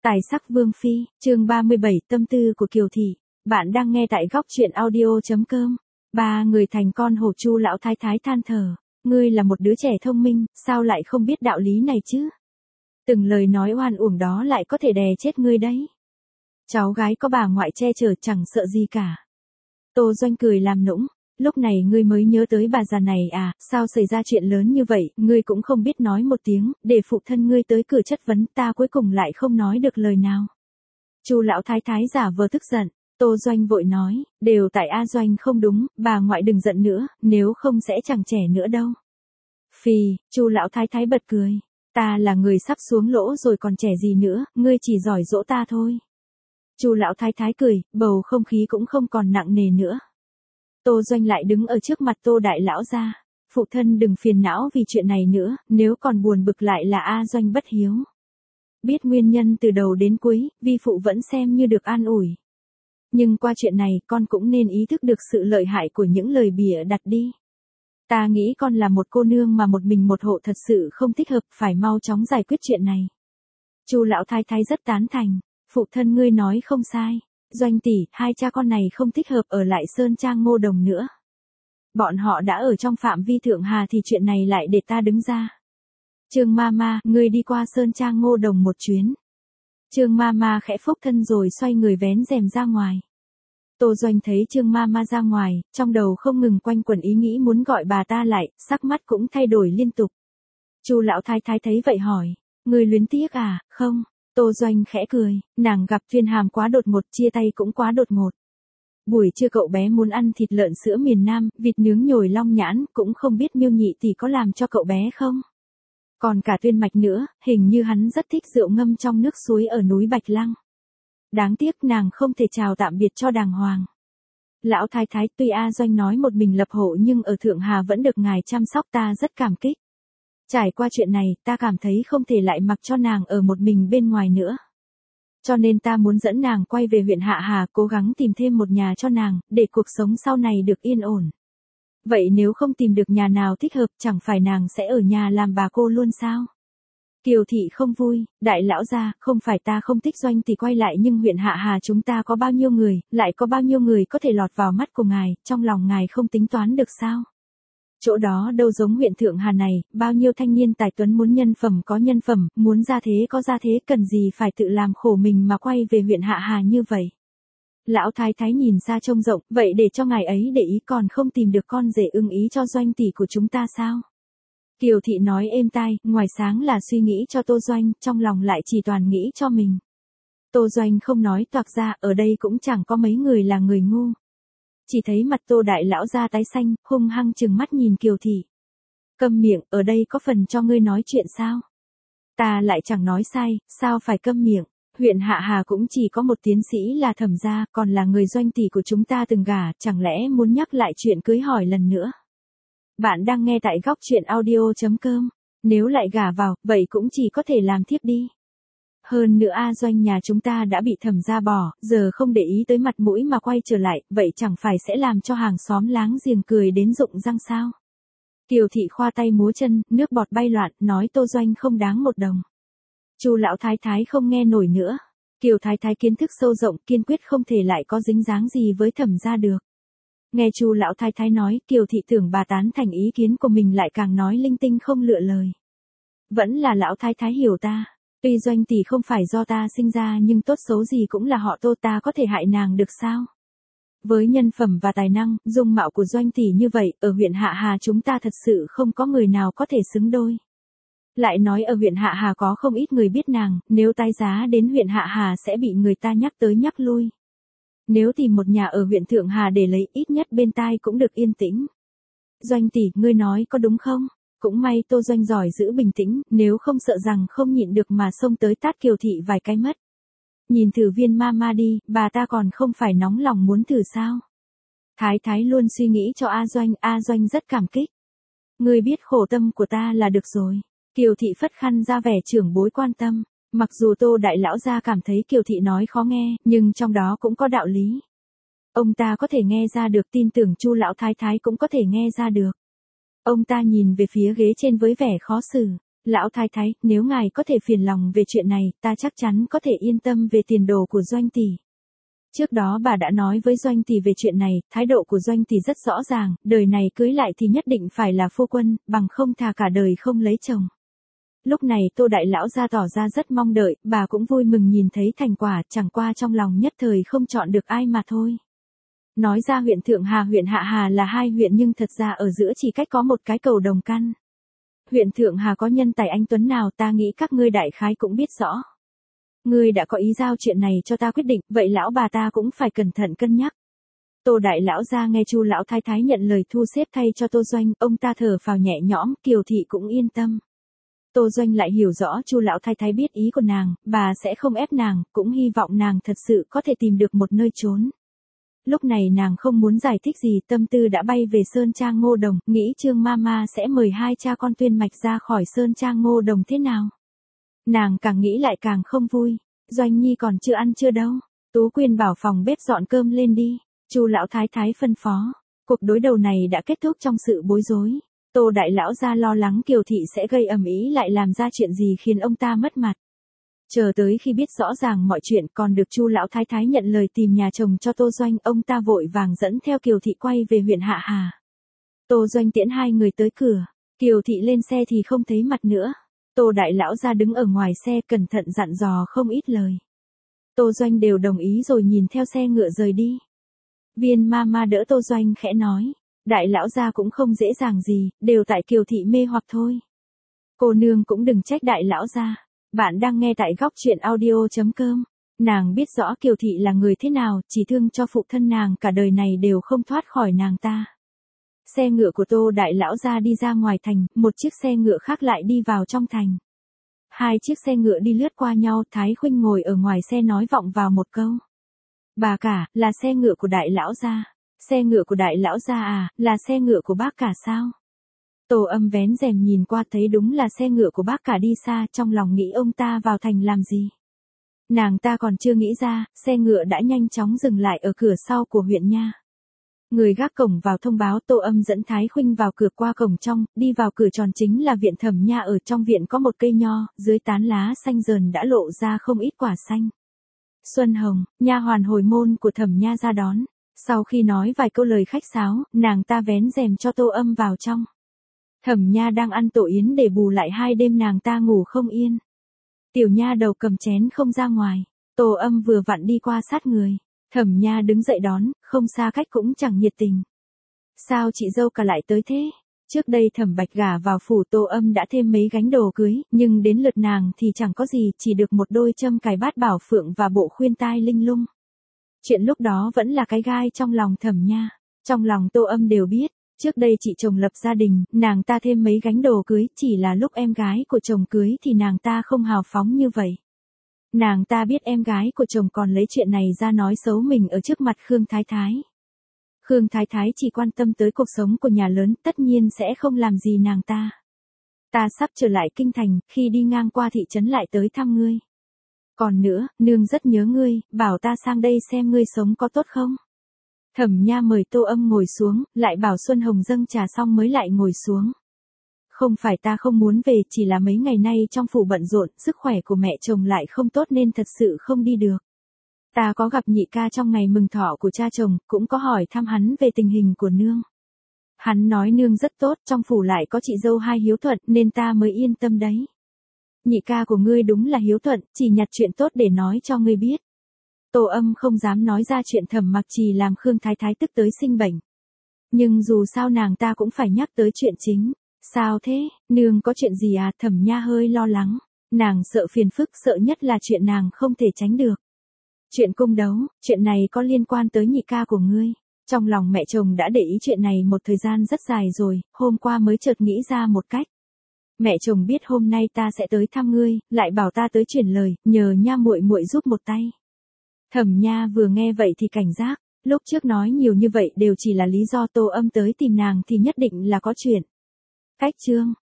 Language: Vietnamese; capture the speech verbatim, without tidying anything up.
Tài sắc vương phi, chương ba mươi bảy, tâm tư của Kiều Thị. Bạn đang nghe tại góc truyện audio chấm com. Ba người thành con hổ. Chu lão thái thái than thở, ngươi là một đứa trẻ thông minh, sao lại không biết đạo lý này chứ? Từng lời nói oan uổng đó lại có thể đè chết ngươi đấy. Cháu gái có bà ngoại che chở chẳng sợ gì cả. Tô Doanh cười làm nũng. Lúc này ngươi mới nhớ tới bà già này à, sao xảy ra chuyện lớn như vậy, ngươi cũng không biết nói một tiếng, để phụ thân ngươi tới cửa chất vấn, ta cuối cùng lại không nói được lời nào. Chu lão thái thái giả vờ tức giận. Tô Doanh vội nói, đều tại A Doanh không đúng, bà ngoại đừng giận nữa, nếu không sẽ chẳng trẻ nữa đâu. Phì, Chu lão thái thái bật cười, ta là người sắp xuống lỗ rồi còn trẻ gì nữa, ngươi chỉ giỏi dỗ ta thôi. Chu lão thái thái cười, bầu không khí cũng không còn nặng nề nữa. Tô Doanh lại đứng ở trước mặt Tô đại lão gia. Phụ thân đừng phiền não vì chuyện này nữa, nếu còn buồn bực lại là A Doanh bất hiếu. Biết nguyên nhân từ đầu đến cuối, vi phụ vẫn xem như được an ủi. Nhưng qua chuyện này, con cũng nên ý thức được sự lợi hại của những lời bịa đặt đi. Ta nghĩ con là một cô nương mà một mình một hộ thật sự không thích hợp, phải mau chóng giải quyết chuyện này. Chu lão thái thái rất tán thành, phụ thân ngươi nói không sai. Doanh tỷ, hai cha con này không thích hợp ở lại Sơn Trang Ngô Đồng nữa. Bọn họ đã ở trong phạm vi Thượng Hà thì chuyện này lại để ta đứng ra. Trương Mama, ngươi đi qua Sơn Trang Ngô Đồng một chuyến. Trương Mama khẽ phúc thân rồi xoay người vén rèm ra ngoài. Tô Doanh thấy Trương Mama ra ngoài, trong đầu không ngừng quanh quẩn ý nghĩ muốn gọi bà ta lại, sắc mắt cũng thay đổi liên tục. Chu lão thái thái thấy vậy hỏi, ngươi luyến tiếc à? Không. Tô Doanh khẽ cười, nàng gặp Viên Hàm quá đột ngột, chia tay cũng quá đột ngột. Buổi trưa cậu bé muốn ăn thịt lợn sữa miền Nam, vịt nướng nhồi long nhãn, cũng không biết Miêu nhị tỷ có làm cho cậu bé không? Còn cả Tuyên Mạch nữa, hình như hắn rất thích rượu ngâm trong nước suối ở núi Bạch Lăng. Đáng tiếc nàng không thể chào tạm biệt cho đàng hoàng. Lão thái thái, tuy A Doanh nói một mình lập hộ nhưng ở Thượng Hà vẫn được ngài chăm sóc, ta rất cảm kích. Trải qua chuyện này, ta cảm thấy không thể lại mặc cho nàng ở một mình bên ngoài nữa. Cho nên ta muốn dẫn nàng quay về huyện Hạ Hà, cố gắng tìm thêm một nhà cho nàng, để cuộc sống sau này được yên ổn. Vậy nếu không tìm được nhà nào thích hợp, chẳng phải nàng sẽ ở nhà làm bà cô luôn sao? Kiều Thị không vui, đại lão gia, không phải ta không thích Doanh thì quay lại, nhưng huyện Hạ Hà chúng ta có bao nhiêu người, lại có bao nhiêu người có thể lọt vào mắt của ngài, trong lòng ngài không tính toán được sao? Chỗ đó đâu giống huyện Thượng Hà này, bao nhiêu thanh niên tài tuấn muốn nhân phẩm có nhân phẩm, muốn gia thế có gia thế, cần gì phải tự làm khổ mình mà quay về huyện Hạ Hà như vậy. Lão thái thái nhìn xa trông rộng, vậy để cho ngài ấy để ý, còn không tìm được con rể ưng ý cho Doanh tỷ của chúng ta sao? Kiều Thị nói êm tai, ngoài sáng là suy nghĩ cho Tô Doanh, trong lòng lại chỉ toàn nghĩ cho mình. Tô Doanh không nói toạc ra, ở đây cũng chẳng có mấy người là người ngu. Chỉ thấy mặt Tô đại lão ra tái xanh, hung hăng trừng mắt nhìn Kiều Thị. Câm miệng, ở đây có phần cho ngươi nói chuyện sao? Ta lại chẳng nói sai, sao phải câm miệng? Huyện Hạ Hà cũng chỉ có một tiến sĩ là Thẩm gia, còn là người Doanh tỷ của chúng ta từng gả, chẳng lẽ muốn nhắc lại chuyện cưới hỏi lần nữa? Bạn đang nghe tại góc truyện audio chấm com. Nếu lại gả vào, vậy cũng chỉ có thể làm thiếp đi. Hơn nữa A Doanh nhà chúng ta đã bị Thẩm gia bỏ, giờ không để ý tới mặt mũi mà quay trở lại, vậy chẳng phải sẽ làm cho hàng xóm láng giềng cười đến rụng răng sao? Kiều Thị khoa tay múa chân, nước bọt bay loạn, nói Tô Doanh không đáng một đồng. Chu lão thái thái không nghe nổi nữa. Kiều thái thái kiến thức sâu rộng, kiên quyết không thể lại có dính dáng gì với Thẩm gia được. Nghe Chu lão thái thái nói, Kiều Thị tưởng bà tán thành ý kiến của mình, lại càng nói linh tinh không lựa lời. Vẫn là lão thái thái hiểu ta. Tuy Doanh tỷ không phải do ta sinh ra, nhưng tốt xấu gì cũng là họ Tô, ta có thể hại nàng được sao? Với nhân phẩm và tài năng, dung mạo của Doanh tỷ như vậy, ở huyện Hạ Hà chúng ta thật sự không có người nào có thể xứng đôi. Lại nói ở huyện Hạ Hà có không ít người biết nàng, nếu tái giá đến huyện Hạ Hà sẽ bị người ta nhắc tới nhắc lui. Nếu tìm một nhà ở huyện Thượng Hà để lấy, ít nhất bên tai cũng được yên tĩnh. Doanh tỷ, ngươi nói có đúng không? Cũng may Tô Doanh giỏi giữ bình tĩnh, nếu không sợ rằng không nhịn được mà xông tới tát Kiều Thị vài cái mất. Nhìn thử Viên Mama đi, bà ta còn không phải nóng lòng muốn thử sao? Thái thái luôn suy nghĩ cho A Doanh, A Doanh rất cảm kích. Ngươi biết khổ tâm của ta là được rồi. Kiều Thị phất khăn ra vẻ trưởng bối quan tâm. Mặc dù Tô đại lão gia cảm thấy Kiều Thị nói khó nghe, nhưng trong đó cũng có đạo lý. Ông ta có thể nghe ra được, tin tưởng Chu lão thái thái cũng có thể nghe ra được. Ông ta nhìn về phía ghế trên với vẻ khó xử. Lão thái thái, nếu ngài có thể phiền lòng về chuyện này, ta chắc chắn có thể yên tâm về tiền đồ của Doanh tỷ. Trước đó bà đã nói với Doanh tỷ về chuyện này, thái độ của Doanh tỷ rất rõ ràng, đời này cưới lại thì nhất định phải là phu quân, bằng không thà cả đời không lấy chồng. Lúc này Tô đại lão gia tỏ ra rất mong đợi, bà cũng vui mừng nhìn thấy thành quả, chẳng qua trong lòng nhất thời không chọn được ai mà thôi. Nói ra huyện Thượng Hà huyện Hạ Hà là hai huyện nhưng thật ra ở giữa chỉ cách có một cái cầu Đồng Căn. Huyện Thượng Hà có nhân tài anh tuấn nào ta nghĩ các ngươi đại khái cũng biết rõ. Ngươi đã có ý giao chuyện này cho ta quyết định, vậy lão bà ta cũng phải cẩn thận cân nhắc. Tô đại lão gia nghe Chu lão thái thái nhận lời thu xếp thay cho Tô Doanh, ông ta thở phào nhẹ nhõm, Kiều thị cũng yên tâm. Tô Doanh lại hiểu rõ Chu lão thái thái biết ý của nàng, bà sẽ không ép nàng, cũng hy vọng nàng thật sự có thể tìm được một nơi trốn. Lúc này nàng không muốn giải thích gì, tâm tư đã bay về Sơn Trang Ngô Đồng, nghĩ Trương Mama sẽ mời hai cha con Tuyên Mạch ra khỏi Sơn Trang Ngô Đồng thế nào. Nàng càng nghĩ lại càng không vui, Doanh nhi còn chưa ăn chưa đâu, Tú Quyên bảo phòng bếp dọn cơm lên đi, Chu lão thái thái phân phó. Cuộc đối đầu này đã kết thúc trong sự bối rối. Tô đại lão gia lo lắng Kiều thị sẽ gây ầm ĩ lại làm ra chuyện gì khiến ông ta mất mặt. Chờ tới khi biết rõ ràng mọi chuyện còn được Chu lão thái thái nhận lời tìm nhà chồng cho Tô Doanh, ông ta vội vàng dẫn theo Kiều thị quay về huyện Hạ Hà. Tô Doanh tiễn hai người tới cửa, Kiều thị lên xe thì không thấy mặt nữa. Tô đại lão gia đứng ở ngoài xe cẩn thận dặn dò không ít lời. Tô Doanh đều đồng ý rồi nhìn theo xe ngựa rời đi. Viên Mama đỡ Tô Doanh khẽ nói, đại lão gia cũng không dễ dàng gì, đều tại Kiều thị mê hoặc thôi. Cô nương cũng đừng trách đại lão gia. Bạn đang nghe tại góc truyện audio chấm com. Nàng biết rõ Kiều thị là người thế nào, chỉ thương cho phụ thân nàng cả đời này đều không thoát khỏi nàng ta. Xe ngựa của Tô đại lão gia đi ra ngoài thành, một chiếc xe ngựa khác lại đi vào trong thành. Hai chiếc xe ngựa đi lướt qua nhau, Thái Khuynh ngồi ở ngoài xe nói vọng vào một câu. Bà cả, là xe ngựa của đại lão gia. Xe ngựa của đại lão gia à, là xe ngựa của bác cả sao? Tô Âm vén rèm nhìn qua thấy đúng là xe ngựa của bác cả đi xa, trong lòng nghĩ ông ta vào thành làm gì. Nàng ta còn chưa nghĩ ra, xe ngựa đã nhanh chóng dừng lại ở cửa sau của huyện nha. Người gác cổng vào thông báo Tô Âm dẫn Thái Khuynh vào cửa qua cổng trong, đi vào cửa tròn chính là viện Thẩm nha, ở trong viện có một cây nho, dưới tán lá xanh dờn đã lộ ra không ít quả xanh. Xuân Hồng, nha hoàn hồi môn của Thẩm nha ra đón, sau khi nói vài câu lời khách sáo, nàng ta vén rèm cho Tô Âm vào trong. Thẩm nha đang ăn tổ yến để bù lại hai đêm nàng ta ngủ không yên. Tiểu nha đầu cầm chén không ra ngoài, Tô Âm vừa vặn đi qua sát người. Thẩm nha đứng dậy đón, không xa cách cũng chẳng nhiệt tình. Sao chị dâu cả lại tới thế? Trước đây Thẩm Bạch gả vào phủ Tô Âm đã thêm mấy gánh đồ cưới, nhưng đến lượt nàng thì chẳng có gì, chỉ được một đôi châm cài bát bảo phượng và bộ khuyên tai linh lung. Chuyện lúc đó vẫn là cái gai trong lòng Thẩm nha. Trong lòng Tô Âm đều biết, trước đây chị chồng lập gia đình, nàng ta thêm mấy gánh đồ cưới, chỉ là lúc em gái của chồng cưới thì nàng ta không hào phóng như vậy. Nàng ta biết em gái của chồng còn lấy chuyện này ra nói xấu mình ở trước mặt Khương Thái Thái. Khương Thái Thái chỉ quan tâm tới cuộc sống của nhà lớn, tất nhiên sẽ không làm gì nàng ta. Ta sắp trở lại kinh thành, khi đi ngang qua thị trấn lại tới thăm ngươi. Còn nữa, nương rất nhớ ngươi, bảo ta sang đây xem ngươi sống có tốt không. Thẩm nha mời Tô Âm ngồi xuống, lại bảo Xuân Hồng dâng trà xong mới lại ngồi xuống. Không phải ta không muốn về, chỉ là mấy ngày nay trong phủ bận rộn, sức khỏe của mẹ chồng lại không tốt nên thật sự không đi được. Ta có gặp nhị ca trong ngày mừng thọ của cha chồng, cũng có hỏi thăm hắn về tình hình của nương. Hắn nói nương rất tốt, trong phủ lại có chị dâu hai hiếu thuận, nên ta mới yên tâm đấy. Nhị ca của ngươi đúng là hiếu thuận, chỉ nhặt chuyện tốt để nói cho ngươi biết. Tô Âm không dám nói ra chuyện Thẩm Mặc Trì làm Khương Thái Thái tức tới sinh bệnh. Nhưng dù sao nàng ta cũng phải nhắc tới chuyện chính. Sao thế, nương có chuyện gì à? Thẩm nha hơi lo lắng. Nàng sợ phiền phức, sợ nhất là chuyện nàng không thể tránh được. Chuyện cung đấu, chuyện này có liên quan tới nhị ca của ngươi. Trong lòng mẹ chồng đã để ý chuyện này một thời gian rất dài rồi, hôm qua mới chợt nghĩ ra một cách. Mẹ chồng biết hôm nay ta sẽ tới thăm ngươi, lại bảo ta tới truyền lời, nhờ nha muội muội giúp một tay. Thẩm nha vừa nghe vậy thì cảnh giác, lúc trước nói nhiều như vậy đều chỉ là lý do Tô Âm tới tìm nàng thì nhất định là có chuyện. Cách chương,